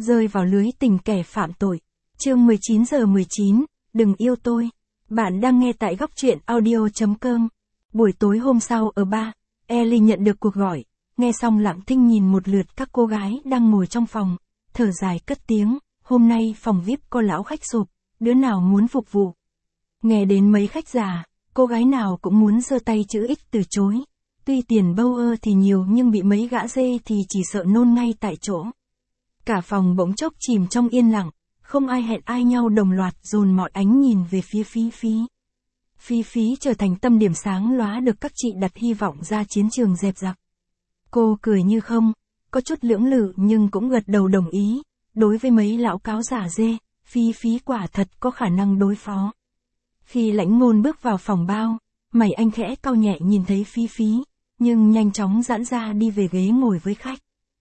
rơi vào lưới tình kẻ phạm tội. Chương 19:19, đừng yêu tôi. Bạn đang nghe tại góc truyện audio.com. Buổi tối hôm sau ở bar, Ellie nhận được cuộc gọi, nghe xong lặng thinh nhìn một lượt các cô gái đang ngồi trong phòng, thở dài cất tiếng, hôm nay phòng VIP có lão khách sộp, đứa nào muốn phục vụ. Nghe đến mấy khách già, cô gái nào cũng muốn giơ tay chữ X từ chối. Tuy tiền bâu ơ thì nhiều nhưng bị mấy gã dê thì chỉ sợ nôn ngay tại chỗ. Cả phòng bỗng chốc chìm trong yên lặng, không ai hẹn ai nhau đồng loạt dồn mọi ánh nhìn về phía Phí Phí. Phí Phí trở thành tâm điểm sáng lóa được các chị đặt hy vọng ra chiến trường dẹp giặc. Cô cười như không, có chút lưỡng lự nhưng cũng gật đầu đồng ý, đối với mấy lão cáo giả dê, Phí Phí quả thật có khả năng đối phó. Khi Lãnh Ngôn bước vào phòng bao, mày anh khẽ cau nhẹ nhìn thấy Phí Phí, nhưng nhanh chóng giãn ra đi về ghế ngồi với khách.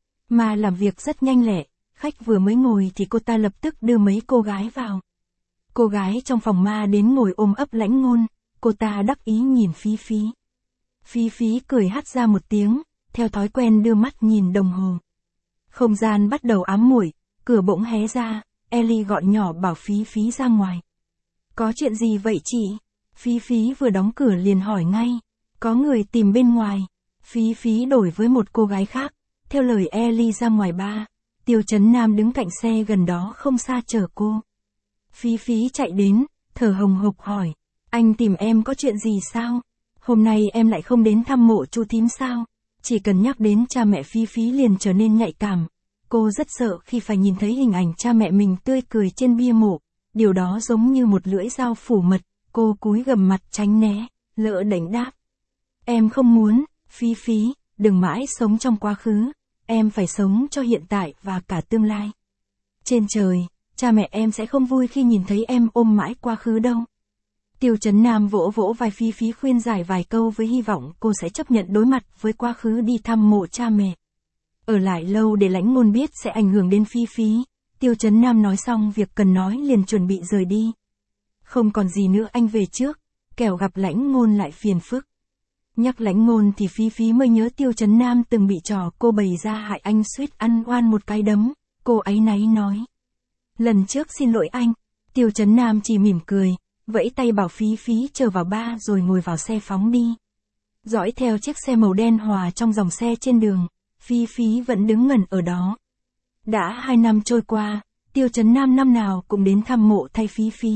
Mà làm việc rất nhanh lẹ, khách vừa mới ngồi thì cô ta lập tức đưa mấy cô gái vào. Cô gái trong phòng ma đến ngồi ôm ấp Lãnh Ngôn, cô ta đắc ý nhìn Phí Phí. Phí Phí cười hắt ra một tiếng, theo thói quen đưa mắt nhìn đồng hồ. Không gian bắt đầu ám muội, cửa bỗng hé ra, Ellie gọi nhỏ bảo Phí Phí ra ngoài. Có chuyện gì vậy chị? Phí Phí vừa đóng cửa liền hỏi ngay. Có người tìm bên ngoài. Phí Phí đổi với một cô gái khác, theo lời Ellie ra ngoài bar. Tiêu Chấn Nam đứng cạnh xe gần đó không xa chờ cô. Phí Phí chạy đến, thở hồng hộc hỏi. Anh tìm em có chuyện gì sao? Hôm nay em lại không đến thăm mộ chú thím sao? Chỉ cần nhắc đến cha mẹ Phí Phí liền trở nên nhạy cảm. Cô rất sợ khi phải nhìn thấy hình ảnh cha mẹ mình tươi cười trên bia mộ. Điều đó giống như một lưỡi dao phủ mật, cô cúi gằm mặt tránh né, lỡ đánh đáp. Em không muốn, Phí Phí, đừng mãi sống trong quá khứ, em phải sống cho hiện tại và cả tương lai. Trên trời, cha mẹ em sẽ không vui khi nhìn thấy em ôm mãi quá khứ đâu. Tiêu Chấn Nam vỗ vỗ vai Phí Phí khuyên giải vài câu với hy vọng cô sẽ chấp nhận đối mặt với quá khứ đi thăm mộ cha mẹ. Ở lại lâu để Lãnh Ngôn biết sẽ ảnh hưởng đến Phí Phí. Tiêu Chấn Nam nói xong việc cần nói liền chuẩn bị rời đi. Không còn gì nữa anh về trước, kẻo gặp Lãnh Ngôn lại phiền phức. Nhắc Lãnh Ngôn thì Phí Phí mới nhớ Tiêu Chấn Nam từng bị trò cô bày ra hại anh suýt ăn oan một cái đấm, cô áy náy nói. Lần trước xin lỗi anh, Tiêu Chấn Nam chỉ mỉm cười, vẫy tay bảo Phí Phí chờ vào bar rồi ngồi vào xe phóng đi. Dõi theo chiếc xe màu đen hòa trong dòng xe trên đường, Phí Phí vẫn đứng ngẩn ở đó. Đã 2 năm trôi qua, Tiêu Chấn Nam năm nào cũng đến thăm mộ thay Phí Phí.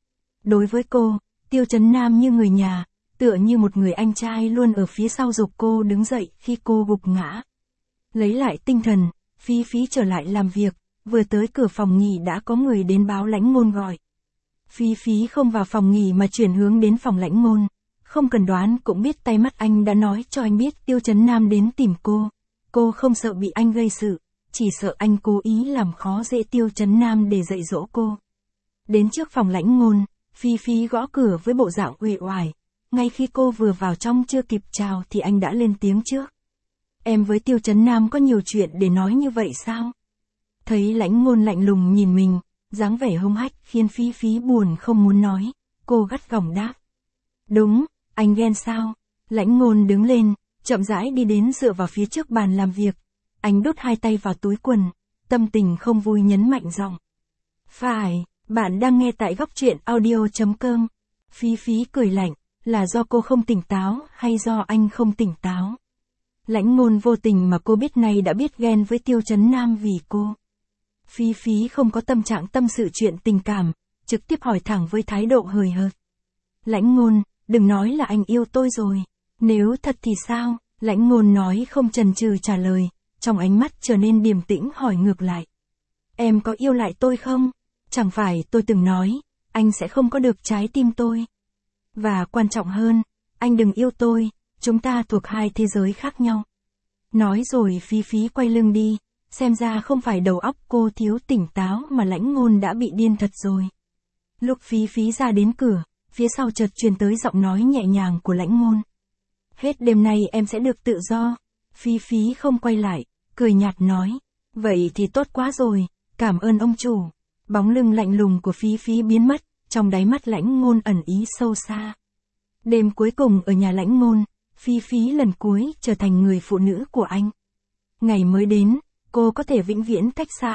Đối với cô, Tiêu Chấn Nam như người nhà, tựa như một người anh trai luôn ở phía sau giục cô đứng dậy khi cô gục ngã. Lấy lại tinh thần, Phí Phí trở lại làm việc, vừa tới cửa phòng nghỉ đã có người đến báo Lãnh Ngôn gọi. Phí Phí không vào phòng nghỉ mà chuyển hướng đến phòng Lãnh Ngôn, không cần đoán cũng biết tay mắt anh đã nói cho anh biết Tiêu Chấn Nam đến tìm cô. Cô không sợ bị anh gây sự, chỉ sợ anh cố ý làm khó dễ Tiêu Chấn Nam để dạy dỗ cô. Đến trước phòng Lãnh Ngôn, Phí Phí gõ cửa với bộ dạng uể oải. Ngay khi cô vừa vào trong chưa kịp chào thì anh đã lên tiếng trước. Em với Tiêu Chấn Nam có nhiều chuyện để nói như vậy sao? Thấy Lãnh Ngôn lạnh lùng nhìn mình, dáng vẻ hung hách khiến Phí Phí buồn không muốn nói. Cô gắt gỏng đáp. Đúng, anh ghen sao? Lãnh Ngôn đứng lên, chậm rãi đi đến dựa vào phía trước bàn làm việc. Anh đút 2 tay vào túi quần, tâm tình không vui nhấn mạnh giọng. Phải, bạn đang nghe tại góc truyện audio.com. Phí Phí cười lạnh, là do cô không tỉnh táo hay do anh không tỉnh táo? Lãnh Ngôn vô tình mà cô biết này đã biết ghen với Tiêu Chấn Nam vì cô. Phí Phí không có tâm trạng tâm sự chuyện tình cảm, trực tiếp hỏi thẳng với thái độ hời hợt. Lãnh Ngôn, đừng nói là anh yêu tôi rồi. Nếu thật thì sao? Lãnh Ngôn nói không chần chừ trả lời, trong ánh mắt trở nên điềm tĩnh hỏi ngược lại. Em có yêu lại tôi không? Chẳng phải tôi từng nói, anh sẽ không có được trái tim tôi. Và quan trọng hơn, anh đừng yêu tôi, chúng ta thuộc 2 thế giới khác nhau. Nói rồi Phí Phí quay lưng đi, xem ra không phải đầu óc cô thiếu tỉnh táo mà Lãnh Ngôn đã bị điên thật rồi. Lúc Phí Phí ra đến cửa, phía sau chợt truyền tới giọng nói nhẹ nhàng của Lãnh Ngôn. Hết đêm nay em sẽ được tự do. Phí Phí không quay lại, cười nhạt nói. Vậy thì tốt quá rồi, cảm ơn ông chủ. Bóng lưng lạnh lùng của Phí Phí biến mất, trong đáy mắt Lãnh Ngôn ẩn ý sâu xa. Đêm cuối cùng ở nhà Lãnh Ngôn, Phí Phí lần cuối trở thành người phụ nữ của anh. Ngày mới đến, cô có thể vĩnh viễn cách xa anh,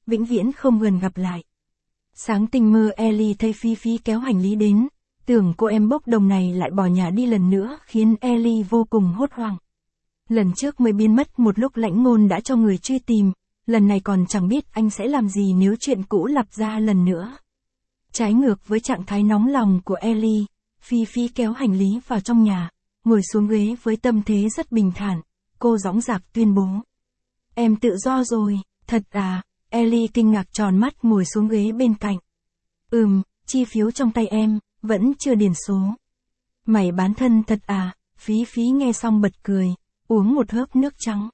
vĩnh viễn không gần gặp lại. Sáng tinh mơ Ellie thấy Phi Phi kéo hành lý đến, tưởng cô em bốc đồng này lại bỏ nhà đi lần nữa khiến Ellie vô cùng hốt hoảng. Lần trước mới biến mất một lúc Lãnh Ngôn đã cho người truy tìm, lần này còn chẳng biết anh sẽ làm gì nếu chuyện cũ lặp ra lần nữa. Trái ngược với trạng thái nóng lòng của Ellie, Phi Phi kéo hành lý vào trong nhà, ngồi xuống ghế với tâm thế rất bình thản, cô dõng dạc tuyên bố. Em tự do rồi, thật à? Ellie kinh ngạc tròn mắt ngồi xuống ghế bên cạnh. Chi phiếu trong tay em, vẫn chưa điền số. Mày bán thân thật à? Phi Phi nghe xong bật cười, uống một hớp nước trắng.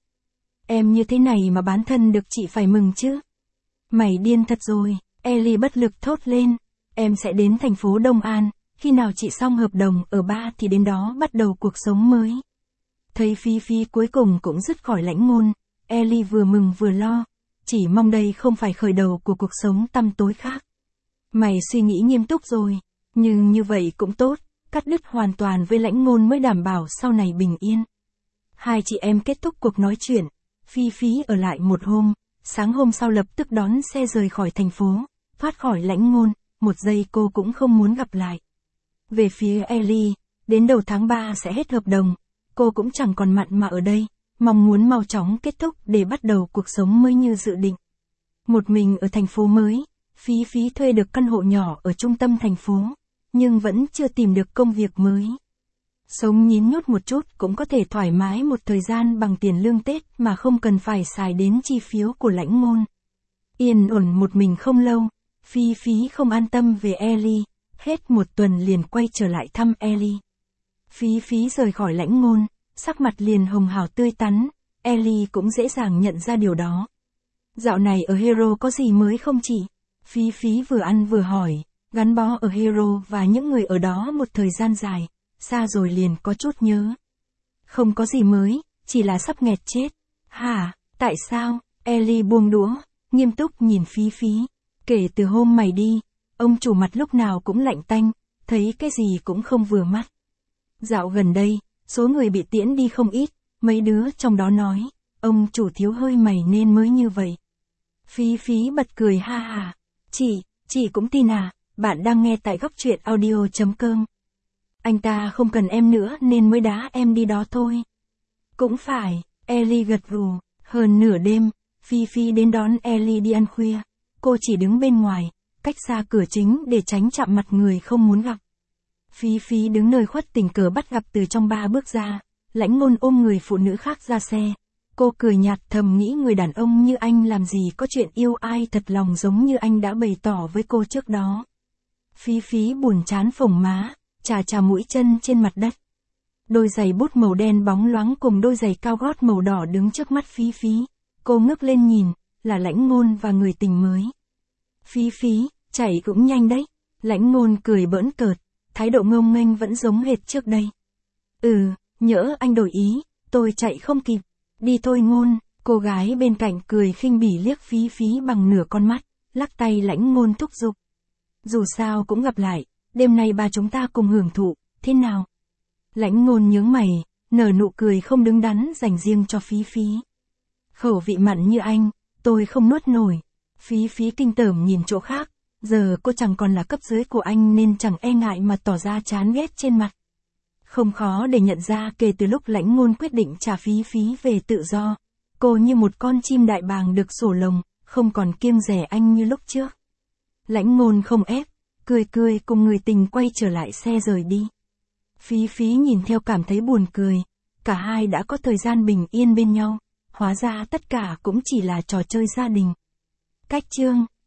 Em như thế này mà bán thân được chị phải mừng chứ. Mày điên thật rồi, Ellie bất lực thốt lên. Em sẽ đến thành phố Đông An, khi nào chị xong hợp đồng ở ba thì đến đó bắt đầu cuộc sống mới. Thấy Phi Phi cuối cùng cũng dứt khỏi Lãnh Ngôn, Ellie vừa mừng vừa lo, chỉ mong đây không phải khởi đầu của cuộc sống tăm tối khác. Mày suy nghĩ nghiêm túc rồi, nhưng như vậy cũng tốt, cắt đứt hoàn toàn với Lãnh Ngôn mới đảm bảo sau này bình yên. Hai chị em kết thúc cuộc nói chuyện, Phi Phi ở lại một hôm, sáng hôm sau lập tức đón xe rời khỏi thành phố, thoát khỏi Lãnh Ngôn, một giây cô cũng không muốn gặp lại. Về phía Ellie, đến đầu tháng 3 sẽ hết hợp đồng, cô cũng chẳng còn mặn mà ở đây, mong muốn mau chóng kết thúc để bắt đầu cuộc sống mới như dự định. Một mình ở thành phố mới, Phi Phi thuê được căn hộ nhỏ ở trung tâm thành phố, nhưng vẫn chưa tìm được công việc mới. Sống nhín nhút một chút cũng có thể thoải mái một thời gian bằng tiền lương Tết mà không cần phải xài đến chi phiếu của Lãnh Ngôn. Yên ổn một mình không lâu, Phi Phi không an tâm về Ellie, hết một tuần liền quay trở lại thăm Ellie. Phi Phi rời khỏi Lãnh Ngôn, sắc mặt liền hồng hào tươi tắn, Ellie cũng dễ dàng nhận ra điều đó. Dạo này ở Hero có gì mới không chị? Phi Phi vừa ăn vừa hỏi, gắn bó ở Hero và những người ở đó một thời gian dài, xa rồi liền có chút nhớ. Không có gì mới, chỉ là sắp nghẹt chết. Hả, tại sao? Ellie buông đũa, nghiêm túc nhìn Phi Phi. Kể từ hôm mày đi, ông chủ mặt lúc nào cũng lạnh tanh, thấy cái gì cũng không vừa mắt. Dạo gần đây, số người bị tiễn đi không ít, mấy đứa trong đó nói, ông chủ thiếu hơi mày nên mới như vậy. Phi Phi bật cười ha ha. Chị cũng tin à, bạn đang nghe tại Góc Truyện Audio.com. Anh ta không cần em nữa nên mới đá em đi đó thôi. Cũng phải, Ellie gật gù. Hơn nửa đêm, Phi Phi đến đón Ellie đi ăn khuya. Cô chỉ đứng bên ngoài, cách xa cửa chính để tránh chạm mặt người không muốn gặp. Phi Phi đứng nơi khuất tình cờ bắt gặp từ trong ba bước ra, Lãnh Ngôn ôm người phụ nữ khác ra xe. Cô cười nhạt thầm nghĩ người đàn ông như anh làm gì có chuyện yêu ai thật lòng giống như anh đã bày tỏ với cô trước đó. Phi Phi buồn chán phồng má, chà mũi chân trên mặt đất. Đôi giày bút màu đen bóng loáng cùng đôi giày cao gót màu đỏ đứng trước mắt Phi Phi. Cô ngước lên nhìn, là Lãnh Ngôn và người tình mới. Phi Phi, chạy cũng nhanh đấy. Lãnh Ngôn cười bỡn cợt, thái độ ngông nghênh vẫn giống hệt trước đây. Nhỡ anh đổi ý, tôi chạy không kịp. Đi thôi Ngôn, cô gái bên cạnh cười khinh bỉ liếc Phi Phi bằng nửa con mắt, lắc tay Lãnh Ngôn thúc giục. Dù sao cũng gặp lại, đêm nay ba chúng ta cùng hưởng thụ, thế nào? Lãnh Ngôn nhướng mày, nở nụ cười không đứng đắn dành riêng cho Phi Phi. Khẩu vị mặn như anh, tôi không nuốt nổi. Phi Phi kinh tởm nhìn chỗ khác, giờ cô chẳng còn là cấp dưới của anh nên chẳng e ngại mà tỏ ra chán ghét trên mặt. Không khó để nhận ra kể từ lúc Lãnh Ngôn quyết định trả Phi Phi về tự do, cô như một con chim đại bàng được sổ lồng, không còn kiêng dè anh như lúc trước. Lãnh Ngôn không ép, cười cùng người tình quay trở lại xe rời đi. Phi Phi nhìn theo cảm thấy buồn cười, cả hai đã có thời gian bình yên bên nhau, hóa ra tất cả cũng chỉ là trò chơi gia đình. Cách chương